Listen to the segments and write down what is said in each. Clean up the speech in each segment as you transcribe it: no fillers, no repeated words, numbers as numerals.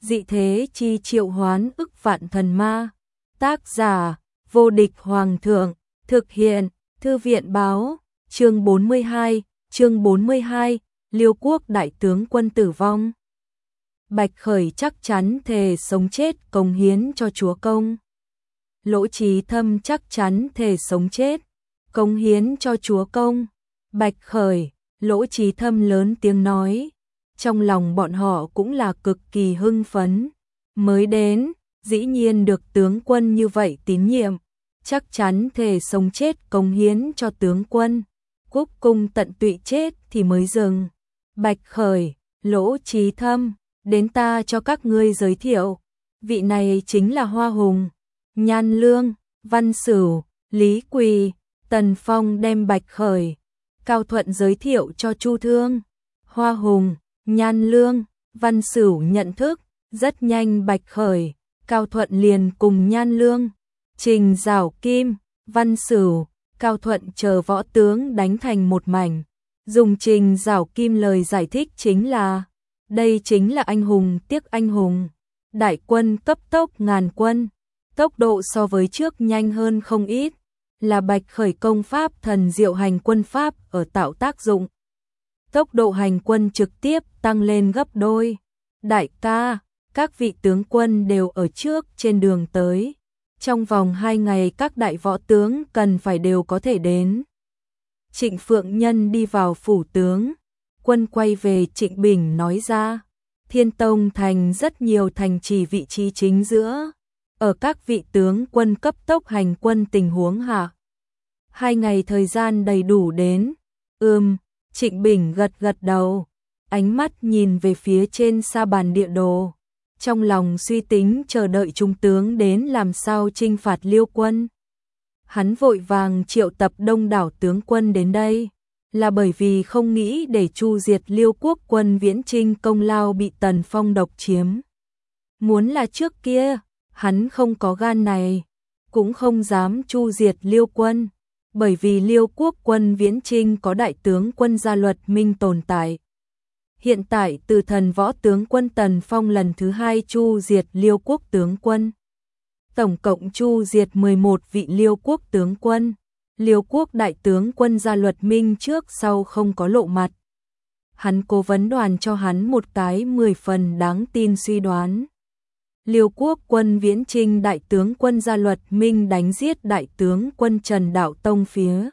dị thế chi triệu hoán ức vạn thần ma. Tác giả, vô địch hoàng thượng, thực hiện, thư viện báo, chương 42, Liêu quốc đại tướng quân tử vong. Bạch Khởi chắc chắn thề sống chết cống hiến cho chúa công. Lỗ Chí Thâm chắc chắn thề sống chết, cống hiến cho chúa công. Bạch Khởi, Lỗ Chí Thâm lớn tiếng nói. Trong lòng bọn họ cũng là cực kỳ hưng phấn. Mới đến, dĩ nhiên được tướng quân như vậy tín nhiệm. Chắc chắn thề sống chết cống hiến cho tướng quân. Cúc cung tận tụy chết thì mới dừng. Bạch Khởi, Lỗ Chí Thâm, đến ta cho các ngươi giới thiệu. Vị này chính là Hoa Hùng, Nhan Lương, Văn Sửu, Lý Quỳ. Tần Phong đem Bạch Khởi, Cao Thuận giới thiệu cho Chu Thương. Hoa Hùng, Nhan Lương, Văn Sửu nhận thức. Rất nhanh Bạch Khởi, Cao Thuận liền cùng Nhan Lương, Trình Giảo Kim, Văn Sửu, Cao Thuận chờ võ tướng đánh thành một mảnh. Dùng Trình Giảo Kim lời giải thích chính là, đây chính là anh hùng tiếc anh hùng. Đại quân cấp tốc ngàn quân, tốc độ so với trước nhanh hơn không ít, là Bạch Khởi công pháp thần diệu hành quân pháp ở tạo tác dụng. Tốc độ hành quân trực tiếp tăng lên gấp đôi. Đại ca, các vị tướng quân đều ở trước trên đường tới. Trong vòng 2 ngày các đại võ tướng cần phải đều có thể đến. Trịnh Phượng Nhân đi vào phủ tướng. Quân quay về Trịnh Bình nói ra. Thiên Tông thành rất nhiều thành trì vị trí chính giữa. Ở các vị tướng quân cấp tốc hành quân tình huống hạ. 2 ngày thời gian đầy đủ đến. Trịnh Bình gật gật đầu. Ánh mắt nhìn về phía trên sa bàn địa đồ. Trong lòng suy tính chờ đợi trung tướng đến làm sao chinh phạt Liêu quân. Hắn vội vàng triệu tập đông đảo tướng quân đến đây, là bởi vì không nghĩ để chu diệt Liêu quốc quân viễn chinh công lao bị Tần Phong độc chiếm. Muốn là trước kia, hắn không có gan này, cũng không dám chu diệt Liêu quân, bởi vì Liêu quốc quân viễn chinh có đại tướng quân Gia Luật Minh tồn tại. Hiện tại từ thần võ tướng quân Tần Phong lần thứ 2 chu diệt Liêu quốc tướng quân. Tổng cộng chu diệt 11 vị Liêu quốc tướng quân. Liêu quốc đại tướng quân Gia Luật Minh trước sau không có lộ mặt. Hắn cố vấn đoàn cho hắn một cái 10 phần đáng tin suy đoán. Liêu quốc quân viễn chinh đại tướng quân Gia Luật Minh đánh giết đại tướng quân Trần Đạo Tông phía.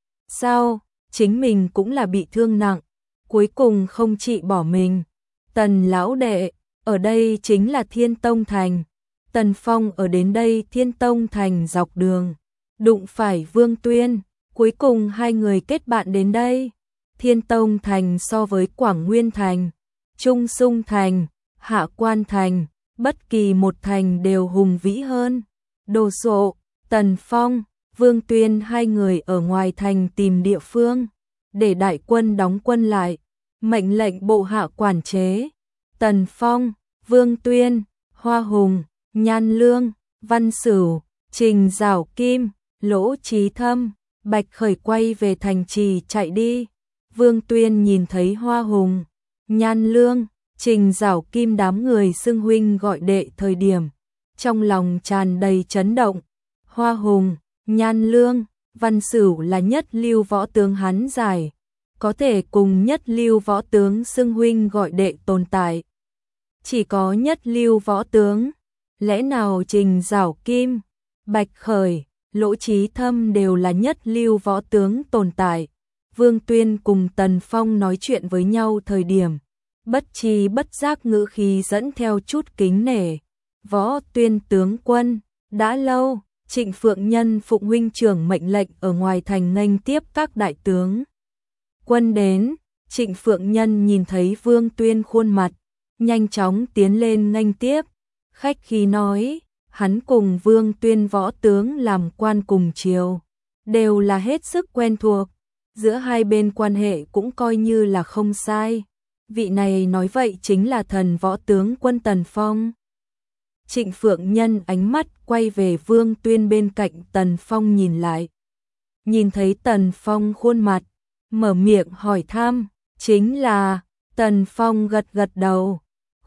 Sao, chính mình cũng là bị thương nặng. Cuối cùng không trị bỏ mình. Tần lão đệ, ở đây chính là Thiên Tông Thành. Tần Phong ở đến đây Thiên Tông Thành dọc đường. Đụng phải Vương Tuyên. Cuối cùng 2 người kết bạn đến đây. Thiên Tông Thành so với Quảng Nguyên Thành, Trung Sung Thành, Hạ Quan Thành, bất kỳ một thành đều hùng vĩ hơn. Đồ Sộ, Tần Phong, Vương Tuyên 2 người ở ngoài thành tìm địa phương. Để đại quân đóng quân lại, mệnh lệnh bộ hạ quản chế. Tần Phong, Vương Tuyên, Hoa Hùng, Nhan Lương, Văn Sửu, Trình Giảo Kim, Lỗ Chí Thâm, Bạch Khởi quay về thành trì chạy đi. Vương Tuyên nhìn thấy Hoa Hùng, Nhan Lương, Trình Giảo Kim đám người xưng huynh gọi đệ thời điểm, trong lòng tràn đầy chấn động. Hoa Hùng, Nhan Lương, Văn Sửu là nhất lưu võ tướng hắn giải, có thể cùng nhất lưu võ tướng xưng huynh gọi đệ tồn tại. Chỉ có nhất lưu võ tướng, lẽ nào Trình Giảo Kim, Bạch Khởi, Lỗ Chí Thâm đều là nhất lưu võ tướng tồn tại. Vương Tuyên cùng Tần Phong nói chuyện với nhau thời điểm, bất tri bất giác ngữ khí dẫn theo chút kính nể. Võ Tuyên tướng quân, đã lâu. Trịnh Phượng Nhân phụng huynh trưởng mệnh lệnh ở ngoài thành nghênh tiếp các đại tướng quân đến. Trịnh Phượng Nhân nhìn thấy Vương Tuyên khuôn mặt, nhanh chóng tiến lên nghênh tiếp, khách khí nói, hắn cùng Vương Tuyên võ tướng làm quan cùng triều, đều là hết sức quen thuộc, giữa hai bên quan hệ cũng coi như là không sai. Vị này nói vậy chính là thần võ tướng quân Tần Phong. Trịnh Phượng Nhân ánh mắt quay về Vương Tuyên bên cạnh Tần Phong nhìn lại. Nhìn thấy Tần Phong khuôn mặt, mở miệng hỏi thăm, chính là. Tần Phong gật gật đầu,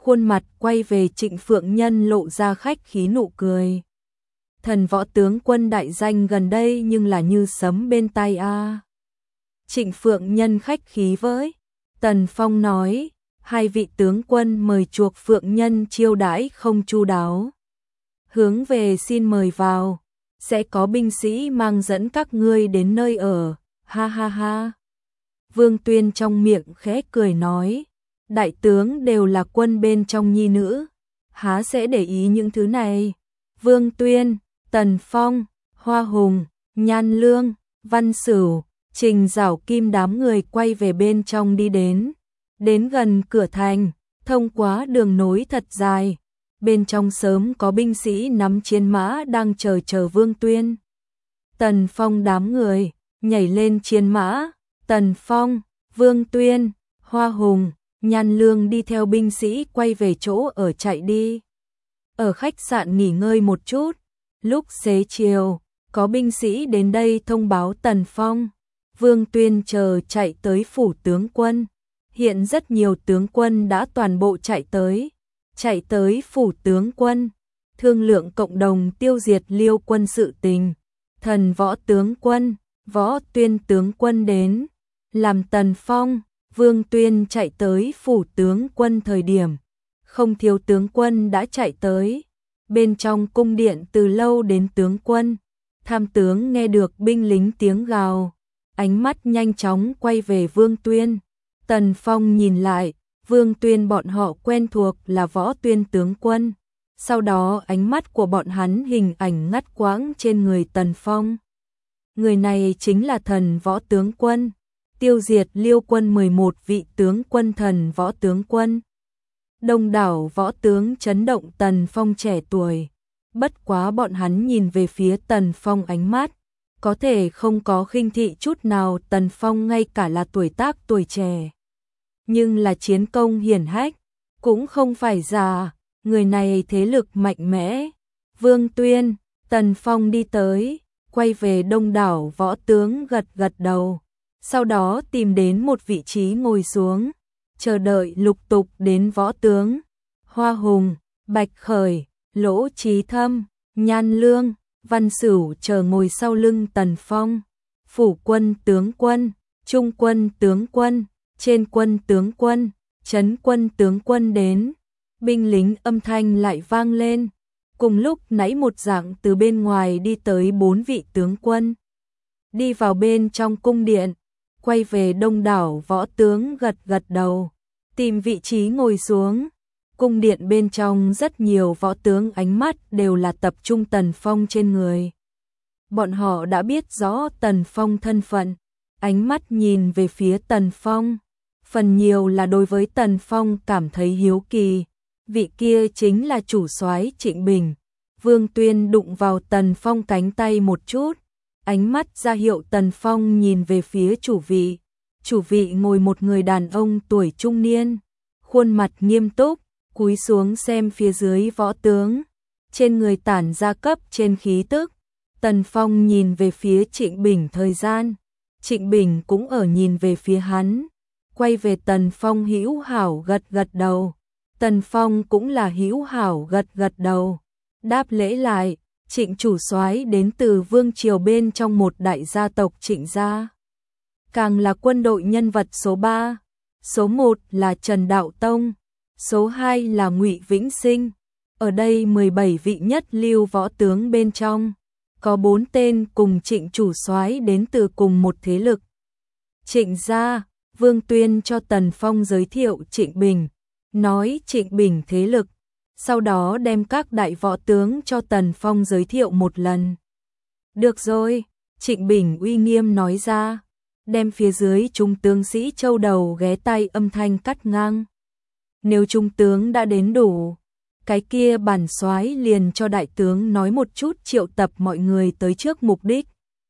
khuôn mặt quay về Trịnh Phượng Nhân lộ ra khách khí nụ cười. Thần võ tướng quân đại danh gần đây nhưng là như sấm bên tai a. Trịnh Phượng Nhân khách khí với Tần Phong nói, hai vị tướng quân mời chuộc Phượng Nhân chiêu đãi không chu đáo. Hướng về xin mời vào, sẽ có binh sĩ mang dẫn các ngươi đến nơi ở, ha ha ha. Vương Tuyên trong miệng khẽ cười nói, đại tướng đều là quân bên trong nhi nữ, há sẽ để ý những thứ này. Vương Tuyên, Tần Phong, Hoa Hùng, Nhan Lương, Văn Sửu, Trình Giảo Kim đám người quay về bên trong đi đến. Đến gần cửa thành, thông qua đường nối thật dài, bên trong sớm có binh sĩ nắm chiến mã đang chờ Vương Tuyên. Tần Phong đám người nhảy lên chiến mã, Tần Phong, Vương Tuyên, Hoa Hùng, Nhan Lương đi theo binh sĩ quay về chỗ ở chạy đi. Ở khách sạn nghỉ ngơi một chút, lúc xế chiều, có binh sĩ đến đây thông báo Tần Phong, Vương Tuyên chờ chạy tới phủ tướng quân. Hiện rất nhiều tướng quân đã toàn bộ chạy tới phủ tướng quân, thương lượng cộng đồng tiêu diệt Liêu quân sự tình. Thần võ tướng quân, Võ Tuyên tướng quân đến, làm Tần Phong, Vương Tuyên chạy tới phủ tướng quân thời điểm, không thiếu tướng quân đã chạy tới. Bên trong cung điện từ lâu đến tướng quân, tham tướng nghe được binh lính tiếng gào, ánh mắt nhanh chóng quay về Vương Tuyên. Tần Phong nhìn lại, Vương Tuyên bọn họ quen thuộc là Võ Tuyên tướng quân. Sau đó ánh mắt của bọn hắn hình ảnh ngắt quãng trên người Tần Phong. Người này chính là thần võ tướng quân, tiêu diệt Liêu quân 11 vị tướng quân thần võ tướng quân. Đông đảo võ tướng chấn động Tần Phong trẻ tuổi. Bất quá bọn hắn nhìn về phía Tần Phong ánh mắt, có thể không có khinh thị chút nào. Tần Phong ngay cả là tuổi tác tuổi trẻ, nhưng là chiến công hiển hách, cũng không phải già, người này thế lực mạnh mẽ. Vương Tuyên, Tần Phong đi tới, quay về đông đảo võ tướng gật gật đầu, sau đó tìm đến một vị trí ngồi xuống, chờ đợi lục tục đến võ tướng. Hoa Hùng, Bạch Khởi, Lỗ Chí Thâm, Nhan Lương, Văn Sửu chờ ngồi sau lưng Tần Phong. Phủ quân tướng quân, trung quân tướng quân, trên quân tướng quân, trấn quân tướng quân đến. Binh lính âm thanh lại vang lên. Cùng lúc nãy một dạng từ bên ngoài đi tới 4 vị tướng quân. Đi vào bên trong cung điện, quay về đông đảo võ tướng gật gật đầu, tìm vị trí ngồi xuống. Cung điện bên trong rất nhiều võ tướng ánh mắt đều là tập trung Tần Phong trên người. Bọn họ đã biết rõ Tần Phong thân phận, ánh mắt nhìn về phía Tần Phong, phần nhiều là đối với Tần Phong cảm thấy hiếu kỳ. Vị kia chính là chủ soái Trịnh Bình. Vương Tuyên đụng vào Tần Phong cánh tay một chút, ánh mắt ra hiệu Tần Phong nhìn về phía chủ vị. Chủ vị ngồi một người đàn ông tuổi trung niên, khuôn mặt nghiêm túc, cúi xuống xem phía dưới võ tướng, trên người tản ra cấp trên khí tức. Tần Phong nhìn về phía Trịnh Bình thời gian, Trịnh Bình cũng ở nhìn về phía hắn, quay về Tần Phong hữu hảo gật gật đầu. Tần Phong cũng là hữu hảo gật gật đầu, đáp lễ lại. Trịnh chủ soái đến từ vương triều bên trong một đại gia tộc Trịnh gia, càng là quân đội nhân vật số 3. Số 1 là Trần Đạo Tông, số 2 là Ngụy Vĩnh Sinh. Ở đây 17 vị nhất lưu võ tướng bên trong, có 4 tên cùng Trịnh chủ soái đến từ cùng một thế lực. Trịnh gia, Vương Tuyên cho Tần Phong giới thiệu Trịnh Bình, nói Trịnh Bình thế lực, sau đó đem các đại võ tướng cho Tần Phong giới thiệu một lần. Được rồi, Trịnh Bình uy nghiêm nói ra, đem phía dưới trung tướng sĩ châu đầu ghé tay âm thanh cắt ngang. Nếu trung tướng đã đến đủ, cái kia bản soái liền cho đại tướng nói một chút triệu tập mọi người tới trước mục đích.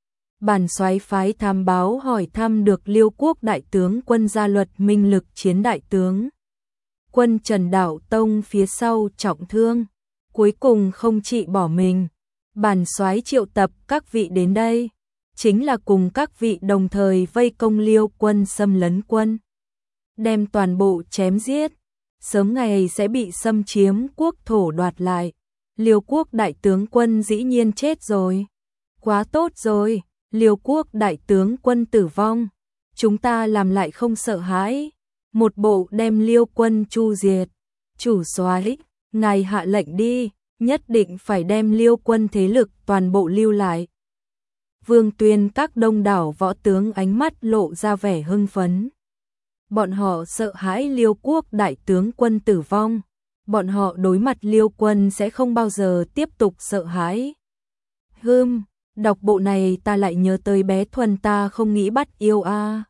Bản soái phái tham báo hỏi thăm được Liêu quốc đại tướng quân Gia Luật Minh Lực chiến đại tướng quân Trần Đạo Tông phía sau trọng thương, cuối cùng không trị bỏ mình. Bản soái triệu tập các vị đến đây, chính là cùng các vị đồng thời vây công Liêu quân xâm lấn quân, đem toàn bộ chém giết. sớm ngày sẽ bị xâm chiếm quốc thổ đoạt lại. Liêu quốc đại tướng quân dĩ nhiên chết rồi. Quá tốt rồi, Liêu quốc đại tướng quân tử vong. Chúng ta làm lại không sợ hãi. Một bộ đem Liêu quân chu diệt. Chủ soái, ngài hạ lệnh đi, nhất định phải đem Liêu quân thế lực toàn bộ lưu lại. Vương Tuyên các đông đảo võ tướng ánh mắt lộ ra vẻ hưng phấn. Bọn họ sợ hãi Liêu quốc đại tướng quân tử vong. Bọn họ đối mặt Liêu quân sẽ không bao giờ tiếp tục sợ hãi. Đọc bộ này ta lại nhớ tới bé Thuần ta không nghĩ bắt yêu a.